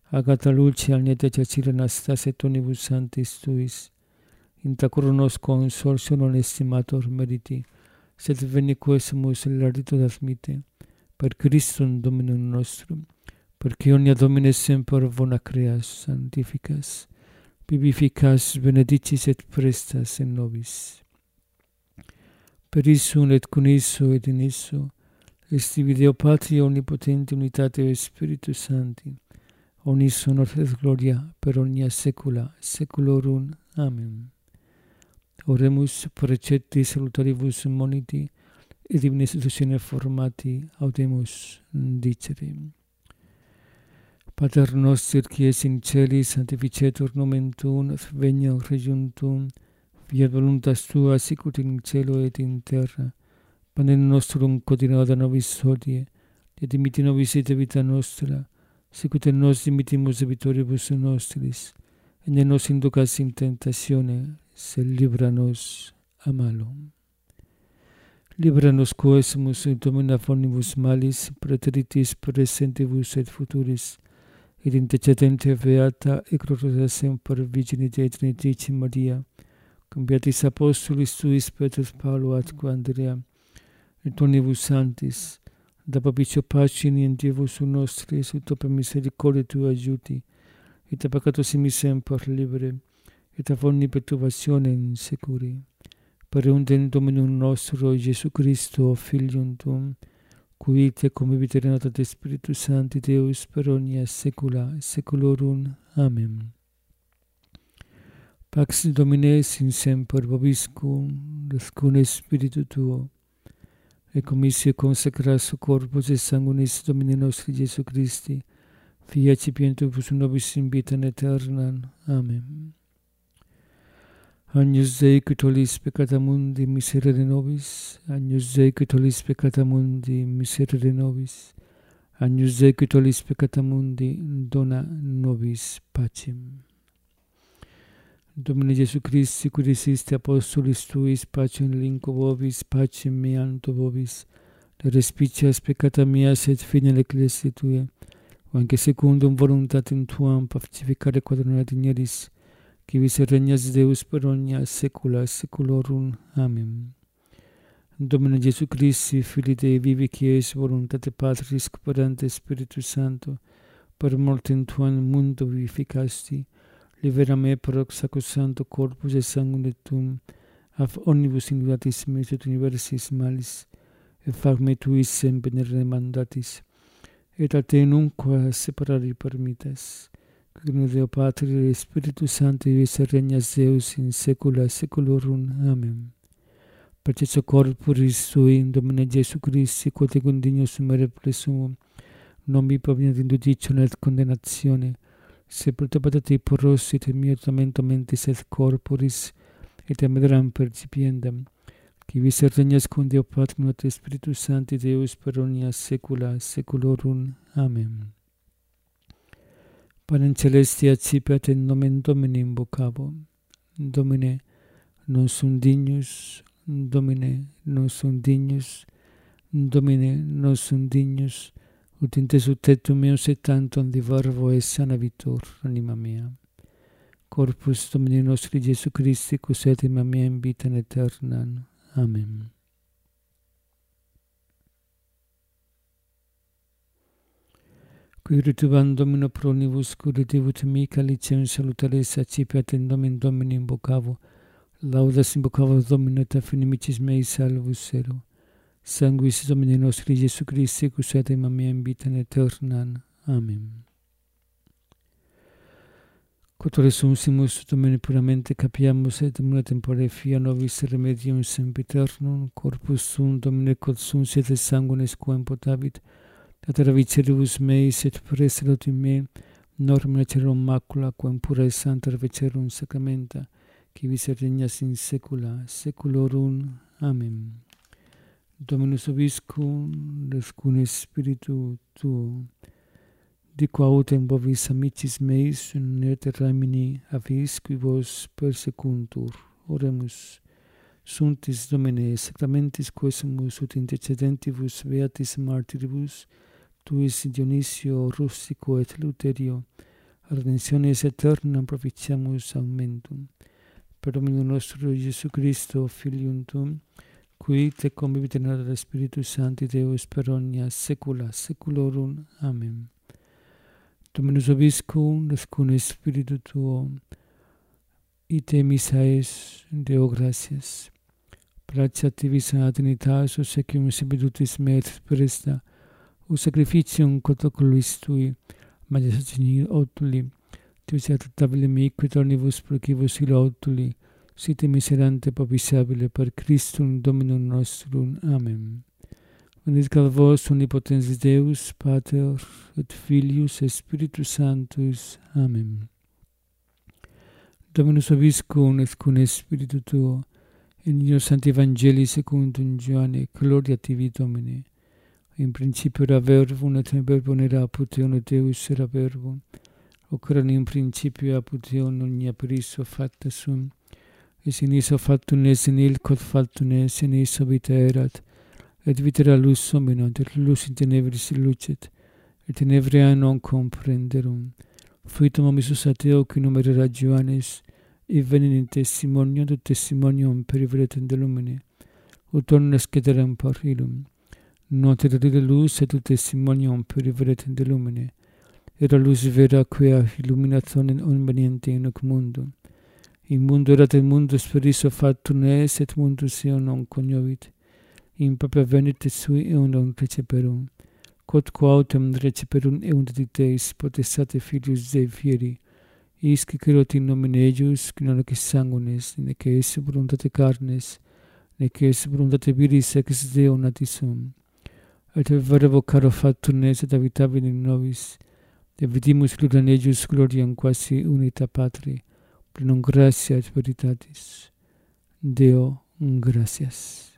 agata luce al niete cecire Anastasia tonibus santis tuis, in ta coronos consortio non estimator meriti, sed veni quesumus larito admite, per Christum Dominum nostrum, perché omnia Domine semper bona creas sanctificas, vivificas, benedicis et prestas in nobis. Per issum et con isso et in isso, estivi Deo Patria omnipotente unitate Spiritus Sancti, omnis honor et gloria per omnia saecula saeculorum. Amen. Oremus precepti salutaribus moniti, et divina institutione formati audemus dicere. Pater noster, qui es in celis, sanctificetur nomen tuum, veniat regnum tuum, fiat voluntas tua sicut in cielo et in terra. Panem nostrum quotidianum da nobis hodie, et dimitti nobis debita nostra, sicut et nos dimittimus debitoribus nostris, et ne nos inducas in tentatione, sed libera nos a malo. Libera nos quesumus Domine omnibus malis, praeteritis presentibus et futuris, et intercedente beata et gloriosa semper Virgine Dei Trinitate Maria, cum beatis apostolis tuis Petrus Paulo atque Andrea, et omnibus sanctis, da propicio pacem in Dievus nostris, ut per misericordia tua aiuti, et a peccatos in semper libere, et a ogni perturbatione in securi. Per undem Dominum nostro Iesu Christo, Filium tuum, qui te cum vita renata de Spiritus Sancti Deus per omnia saecula saeculorum. Amen. Pax Domine sin semper vobiscum, et cum Spiritu tuo, et commissio consecras corpus et sanguinis Domini nostri Iesu Christi, Fia cipientibus nobis in vitam aeternam. Amen. Agnus Dei, qui tollis peccata mundi, miserere nobis. Agnus Dei, qui tollis peccata mundi, miserere nobis. Agnus Dei, qui tollis peccata mundi, dona nobis pacem. Domine Iesu Christi, qui diciste apostolis tuis, pacem linco vobis, pacem meam to vobis, le respicias peccata mias et fine l'ecclesiae tue, o anche secundum voluntatem tuam pacificare quadrona digneris, qui vis regnas Deus per omnia saecula saeculorum. Amen. Domine Iesu Christi, Filii Dei vivi, qui es voluntate Patris cooperante Spiritus Sancto, per mortem tuam mundo vivificasti, libera me per sacrosancto corpus et sanguine tuum, ab omnibus iniquitatis meis et universis malis, et fac me tuis semper mandatis, et a te nunquam separari permittas, qui Deo Patria et Spiritus Sancti vis regnas Deus in saecula saeculorum. Amen. Perciò corporis tui, Domine Iesu Christi, quod ecum dignus sumere presumum, non mi proveniat in judicium et condemnatione, sed pro te patati porrosit mio tormento mentis et corporis, et amedram percipiendam, qui vis regnas cum Deo Patria et Spiritus Sancti Deus per omnia saecula saeculorum. Amen. Panem celestia accipiat in nomen Domini invocabo. Domine, non sum dignus, Domine, non sum dignus, Domine, non sum dignus, ut in te subtectum meus et tantum di verbo et sanavitur anima mea. Corpus Domini nostri Iesu Christi, cus et anima mea in vitam aeternam. Amen. Qui ritubam Domino pro nivus curativut mica licem salutaris accipiat in nomen Domini invocavo, laudas invocavo Domino et affinimicis mei salvus ero. Sanguis Domini nostri Iesu Christi, cus et anima mea in vitam aeternam. Amen. Quod resuncimus Domini puramente capiamus et Domine tempore fia nobis remedium sempiternum, corpus tuum Domine quod sunciet et sanguinis quem potavit, et viceribus meis et preservat in me, norma cerum macula, quem pura et santa vecerum sacramenta, qui vis regnas in saecula saeculorum. Amen. Dominus vobiscum, et cum Spiritu tuo, dico autem vobis amicis meis, et ramini avis qui vos persecuntur. Oremus. Suntis Domine, sacramentis quesumus ut intercedentibus beatis martyribus, tuis Dionisio, Rustico et Luterio, redentionis aeternam propitiamus aumentum. Per Dominum nostrum Iesu Christo, Filium Tuum, qui te convivit in ora Spiritus Sancti Deus per omnia saecula saeculorum. Amen. Dominus vobiscum, cum Spiritu tuo, ite missa es, Deo gratias. Gratia tibi Sancta Trinitas, obsequium similitutis me et presta, o sacrificium cotocolis tui, majestati autuli, Deus acceptabile mihi tornibus procibus ilo autuli, site miserante propitiabile per Christum Dominum nostrum. Amen. Benedicat vos omnipotens Deus, Pater et Filius et Spiritus Sanctus. Amen. Dominus vobiscum et cum Spiritu tuo, in nihil sancti Evangelii secundum Ioanne, gloria tibi Domine. In principio era verbum, et in verbum era apud Deum, et Deus era verbum. Hoc erat in principio apud Deum, omnia per issue facta sunt. Et in issue factum est, in il quod factum est, in issue vita erat, et vita era lux hominum, et lux in tenebris lucet, et tenebria non comprenderum. Fuitum homisus ateo, qui numer era Ioannes, et venit in testimonium, et testimonium per veritate de lumine, ut omnes cederam per illum. Non terrorire lux, et testimonium per veritate de lumine. Era lux vera, quia illuminationem conveniente in hoc mundo. In mundo erat, et mundus per issue factum est, et mundus eum non cognovit. In papia venit, et sui eum non receperum. Quod quautem receperum eum dedicteis, potestate Filius Dei fieri, isque creot in nomine eius, qui non ex sanguinis, nec ex voluntate carnes, nec ex voluntate viris ex Deo nati sum. Et verbo caro factum est, et habitabile in nobis, et vidimus gloria eius gloriam quasi unita Patri, plenum gratia et veritatis. Deo gratias.